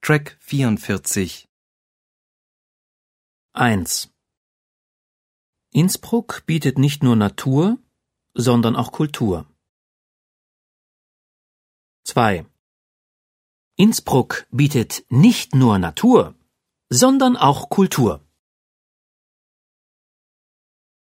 Track 44. 1. Innsbruck bietet nicht nur Natur, sondern auch Kultur. 2. Innsbruck bietet nicht nur Natur, sondern auch Kultur.